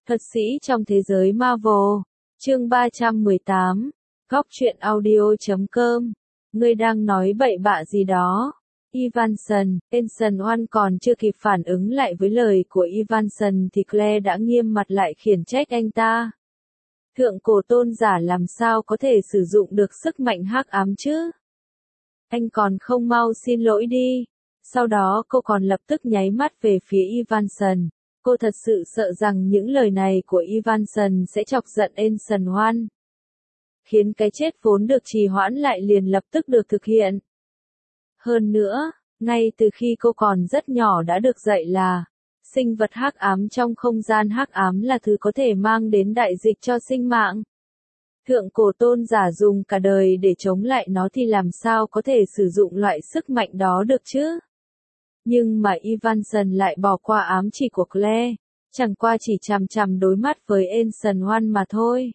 Thuật sĩ trong thế giới Marvel, chương 318, góc truyện audio.com. Ngươi đang nói bậy bạ gì đó? Evanson, Enson One còn chưa kịp phản ứng lại với lời của Evanson thì Claire đã nghiêm mặt lại khiển trách anh ta. Thượng cổ tôn giả làm sao có thể sử dụng được sức mạnh hắc ám chứ? Anh còn không mau xin lỗi đi. Sau đó cô còn lập tức nháy mắt về phía Evanson. Cô thật sự sợ rằng những lời này của Evanson sẽ chọc giận Enson One, khiến cái chết vốn được trì hoãn lại liền lập tức được thực hiện. Hơn nữa, ngay từ khi cô còn rất nhỏ đã được dạy là sinh vật hắc ám trong không gian hắc ám là thứ có thể mang đến đại dịch cho sinh mạng. Thượng cổ tôn giả dùng cả đời để chống lại nó thì làm sao có thể sử dụng loại sức mạnh đó được chứ? Nhưng mà Evanson lại bỏ qua ám chỉ của Claire, chẳng qua chỉ chằm chằm đối mắt với Enson One mà thôi.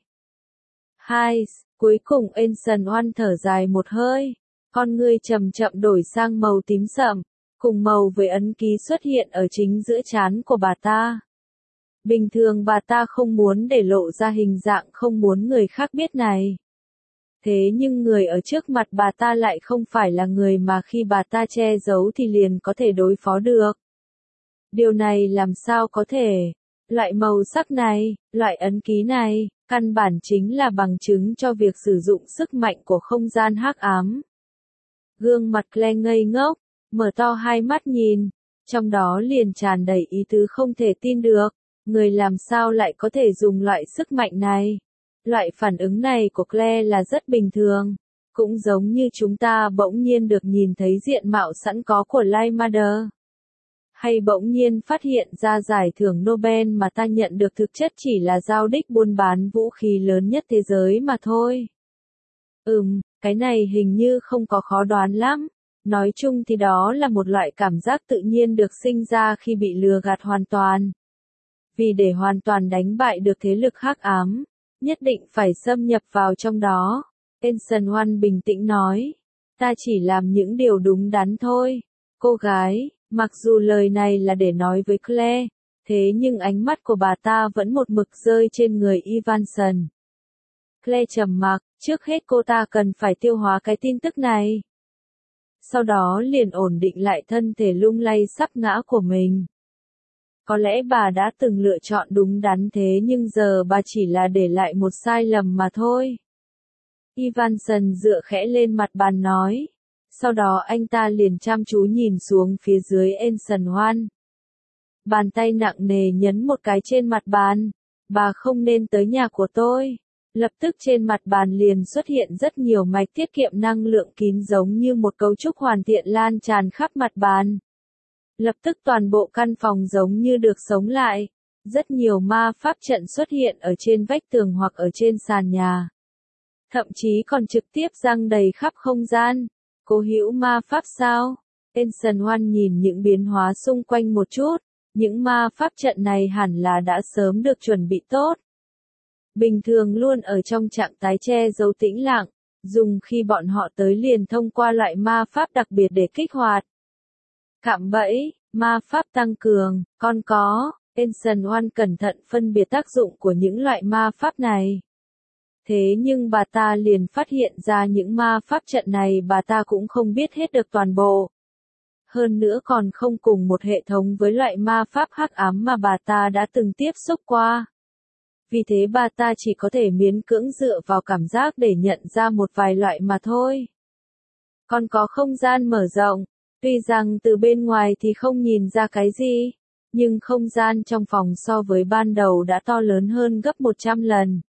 Cuối cùng Enson One thở dài một hơi, con ngươi chậm chậm đổi sang màu tím sậm, cùng màu với ấn ký xuất hiện ở chính giữa trán của bà ta. Bình thường bà ta không muốn để lộ ra hình dạng không muốn người khác biết này. Thế nhưng người ở trước mặt bà ta lại không phải là người mà khi bà ta che giấu thì liền có thể đối phó được. Điều này làm sao có thể? Loại màu sắc này, loại ấn ký này, căn bản chính là bằng chứng cho việc sử dụng sức mạnh của không gian hắc ám. Gương mặt Claire ngây ngốc, mở to hai mắt nhìn, trong đó liền tràn đầy ý tứ không thể tin được. Người làm sao lại có thể dùng loại sức mạnh này? Loại phản ứng này của Claire là rất bình thường, cũng giống như chúng ta bỗng nhiên được nhìn thấy diện mạo sẵn có của Lighmander. Hay bỗng nhiên phát hiện ra giải thưởng Nobel mà ta nhận được thực chất chỉ là giao đích buôn bán vũ khí lớn nhất thế giới mà thôi. Cái này hình như không có khó đoán lắm. Nói chung thì đó là một loại cảm giác tự nhiên được sinh ra khi bị lừa gạt hoàn toàn. Vì để hoàn toàn đánh bại được thế lực hắc ám, nhất định phải xâm nhập vào trong đó. Enson One bình tĩnh nói, ta chỉ làm những điều đúng đắn thôi. Cô gái, mặc dù lời này là để nói với Claire, thế nhưng ánh mắt của bà ta vẫn một mực rơi trên người Evanson. Claire trầm mặc, trước hết cô ta cần phải tiêu hóa cái tin tức này. Sau đó liền ổn định lại thân thể lung lay sắp ngã của mình. Có lẽ bà đã từng lựa chọn đúng đắn thế nhưng giờ bà chỉ là để lại một sai lầm mà thôi. Evanson dựa khẽ lên mặt bàn nói. Sau đó anh ta liền chăm chú nhìn xuống phía dưới Enson One. Bàn tay nặng nề nhấn một cái trên mặt bàn. Bà không nên tới nhà của tôi. Lập tức trên mặt bàn liền xuất hiện rất nhiều mạch tiết kiệm năng lượng kín giống như một cấu trúc hoàn thiện lan tràn khắp mặt bàn. Lập tức toàn bộ căn phòng giống như được sống lại. Rất nhiều ma pháp trận xuất hiện ở trên vách tường hoặc ở trên sàn nhà. Thậm chí còn trực tiếp giăng đầy khắp không gian. Cô hữu ma pháp sao? Enson One nhìn những biến hóa xung quanh một chút. Những ma pháp trận này hẳn là đã sớm được chuẩn bị tốt. Bình thường luôn ở trong trạng thái che giấu tĩnh lặng. Dùng khi bọn họ tới liền thông qua loại ma pháp đặc biệt để kích hoạt. Cạm bẫy, ma pháp tăng cường, còn có. Enson One cẩn thận phân biệt tác dụng của những loại ma pháp này. Thế nhưng bà ta liền phát hiện ra những ma pháp trận này bà ta cũng không biết hết được toàn bộ. Hơn nữa còn không cùng một hệ thống với loại ma pháp hắc ám mà bà ta đã từng tiếp xúc qua. Vì thế bà ta chỉ có thể miễn cưỡng dựa vào cảm giác để nhận ra một vài loại mà thôi. Còn có không gian mở rộng, tuy rằng từ bên ngoài thì không nhìn ra cái gì, nhưng không gian trong phòng so với ban đầu đã to lớn hơn gấp 100 lần.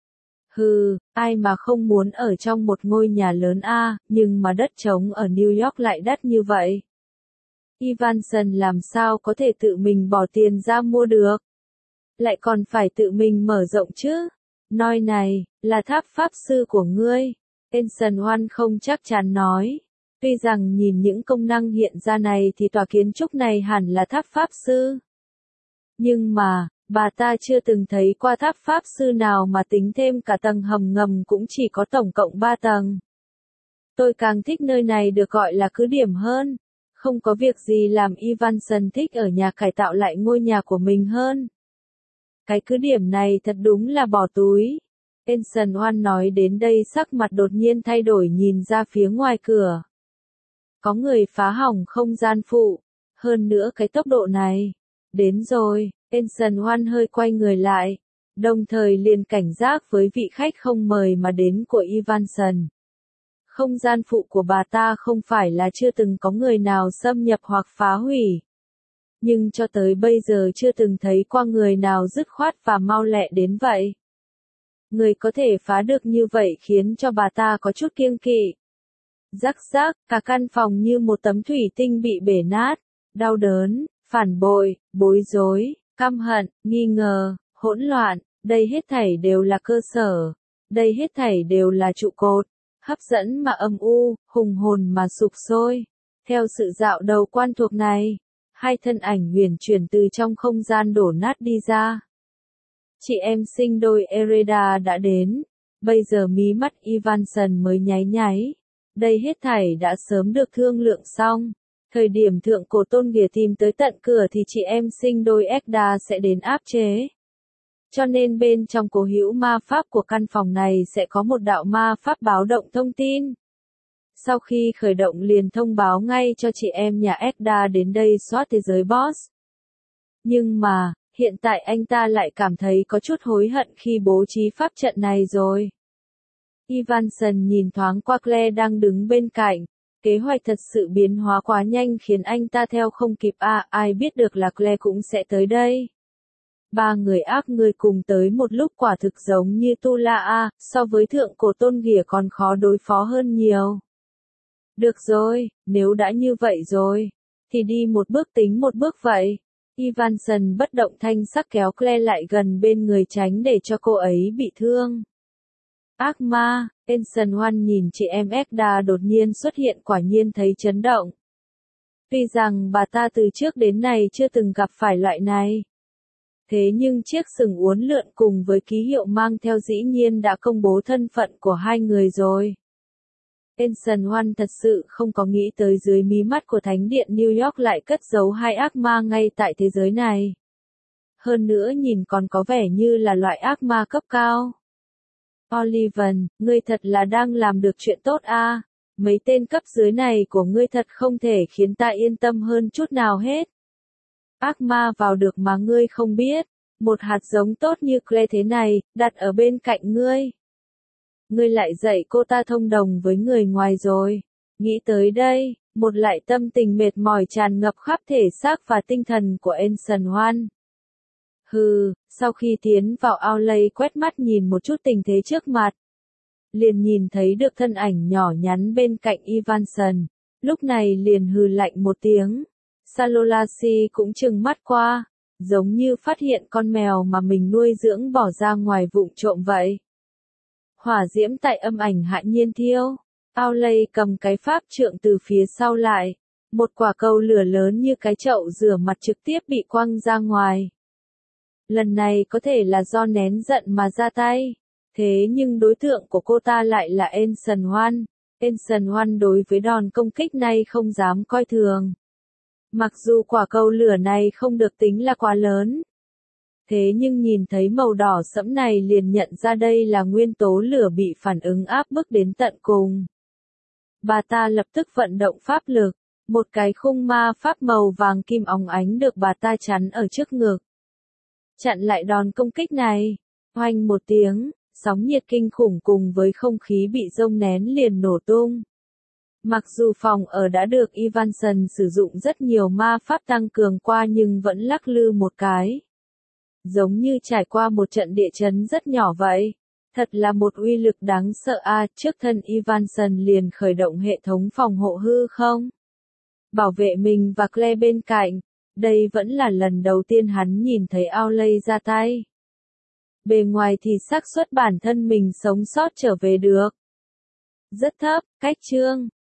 Ai mà không muốn ở trong một ngôi nhà lớn nhưng mà đất trống ở New York lại đắt như vậy. Evanson làm sao có thể tự mình bỏ tiền ra mua được? Lại còn phải tự mình mở rộng chứ? Nói này, là tháp pháp sư của ngươi. Enson One không chắc chắn nói. Tuy rằng nhìn những công năng hiện ra này thì tòa kiến trúc này hẳn là tháp pháp sư. Nhưng mà, bà ta chưa từng thấy qua tháp pháp sư nào mà tính thêm cả tầng hầm ngầm cũng chỉ có tổng cộng 3 tầng. Tôi càng thích nơi này được gọi là cứ điểm hơn. Không có việc gì làm Evanson thích ở nhà cải tạo lại ngôi nhà của mình hơn. Cái cứ điểm này thật đúng là bỏ túi. Ensign One nói đến đây sắc mặt đột nhiên thay đổi nhìn ra phía ngoài cửa. Có người phá hỏng không gian phụ. Hơn nữa cái tốc độ này. Đến rồi, Ensign One hơi quay người lại. Đồng thời liền cảnh giác với vị khách không mời mà đến của Evanson. Không gian phụ của bà ta không phải là chưa từng có người nào xâm nhập hoặc phá hủy. Nhưng cho tới bây giờ chưa từng thấy qua người nào dứt khoát và mau lẹ đến vậy. Người có thể phá được như vậy khiến cho bà ta có chút kiêng kỵ. Rắc rắc, cả căn phòng như một tấm thủy tinh bị bể nát, đau đớn, phản bội, bối rối, căm hận, nghi ngờ, hỗn loạn, đây hết thảy đều là cơ sở, đây hết thảy đều là trụ cột, hấp dẫn mà âm u, hùng hồn mà sục sôi. Theo sự dạo đầu quen thuộc này, hai thân ảnh huyền chuyển từ trong không gian đổ nát đi ra. Chị em sinh đôi Ereda đã đến, bây giờ mí mắt Evanson mới nháy nháy. Đây hết thảy đã sớm được thương lượng xong. Thời điểm thượng cổ tôn ghìa tìm tới tận cửa thì chị em sinh đôi Ekda sẽ đến áp chế. Cho nên bên trong cổ hữu ma pháp của căn phòng này sẽ có một đạo ma pháp báo động thông tin. Sau khi khởi động liền thông báo ngay cho chị em nhà Ekda đến đây soát thế giới boss. Nhưng mà, hiện tại anh ta lại cảm thấy có chút hối hận khi bố trí pháp trận này rồi. Evanson nhìn thoáng qua Claire đang đứng bên cạnh. Kế hoạch thật sự biến hóa quá nhanh khiến anh ta theo không kịp ai biết được là Claire cũng sẽ tới đây. Ba người ác người cùng tới một lúc quả thực giống như Tu La so với thượng cổ tôn ghìa còn khó đối phó hơn nhiều. Được rồi, nếu đã như vậy rồi, thì đi một bước tính một bước vậy. Evanson bất động thanh sắc kéo Claire lại gần bên người tránh để cho cô ấy bị thương. Ác ma, Ensign One nhìn chị em Ekda đột nhiên xuất hiện quả nhiên thấy chấn động. Tuy rằng bà ta từ trước đến nay chưa từng gặp phải loại này. Thế nhưng chiếc sừng uốn lượn cùng với ký hiệu mang theo dĩ nhiên đã công bố thân phận của hai người rồi. Ensign One thật sự không có nghĩ tới dưới mí mắt của Thánh điện New York lại cất giấu hai ác ma ngay tại thế giới này. Hơn nữa nhìn còn có vẻ như là loại ác ma cấp cao. Oliven, ngươi thật là đang làm được chuyện tốt a. Mấy tên cấp dưới này của ngươi thật không thể khiến ta yên tâm hơn chút nào hết. Ác ma vào được mà ngươi không biết, một hạt giống tốt như Claire thế này, đặt ở bên cạnh ngươi. Ngươi lại dạy cô ta thông đồng với người ngoài rồi. Nghĩ tới đây, một lại tâm tình mệt mỏi tràn ngập khắp thể xác và tinh thần của Ensign One. Hừ, sau khi tiến vào Outlet quét mắt nhìn một chút tình thế trước mặt. Liền nhìn thấy được thân ảnh nhỏ nhắn bên cạnh Evanson, lúc này liền hừ lạnh một tiếng. Salolasi cũng trừng mắt qua, giống như phát hiện con mèo mà mình nuôi dưỡng bỏ ra ngoài vụng trộm vậy. Hỏa diễm tại âm ảnh hạ nhiên thiêu, Outlet cầm cái pháp trượng từ phía sau lại, một quả cầu lửa lớn như cái chậu rửa mặt trực tiếp bị quăng ra ngoài. Lần này có thể là do nén giận mà ra tay. Thế nhưng đối tượng của cô ta lại là Ensign One. Ensign One đối với đòn công kích này không dám coi thường. Mặc dù quả cầu lửa này không được tính là quá lớn. Thế nhưng nhìn thấy màu đỏ sẫm này liền nhận ra đây là nguyên tố lửa bị phản ứng áp bức đến tận cùng. Bà ta lập tức vận động pháp lực. Một cái khung ma pháp màu vàng kim óng ánh được bà ta chắn ở trước ngực. Chặn lại đòn công kích này. Oanh một tiếng, sóng nhiệt kinh khủng cùng với không khí bị dông nén liền nổ tung. Mặc dù phòng ở đã được Evanson sử dụng rất nhiều ma pháp tăng cường qua nhưng vẫn lắc lư một cái. Giống như trải qua một trận địa chấn rất nhỏ vậy. Thật là một uy lực đáng sợ trước thân Evanson liền khởi động hệ thống phòng hộ hư không? Bảo vệ mình và Claire bên cạnh. Đây vẫn là lần đầu tiên hắn nhìn thấy Outlet ra tay. Bề ngoài thì xác suất bản thân mình sống sót trở về được rất thấp, cách chương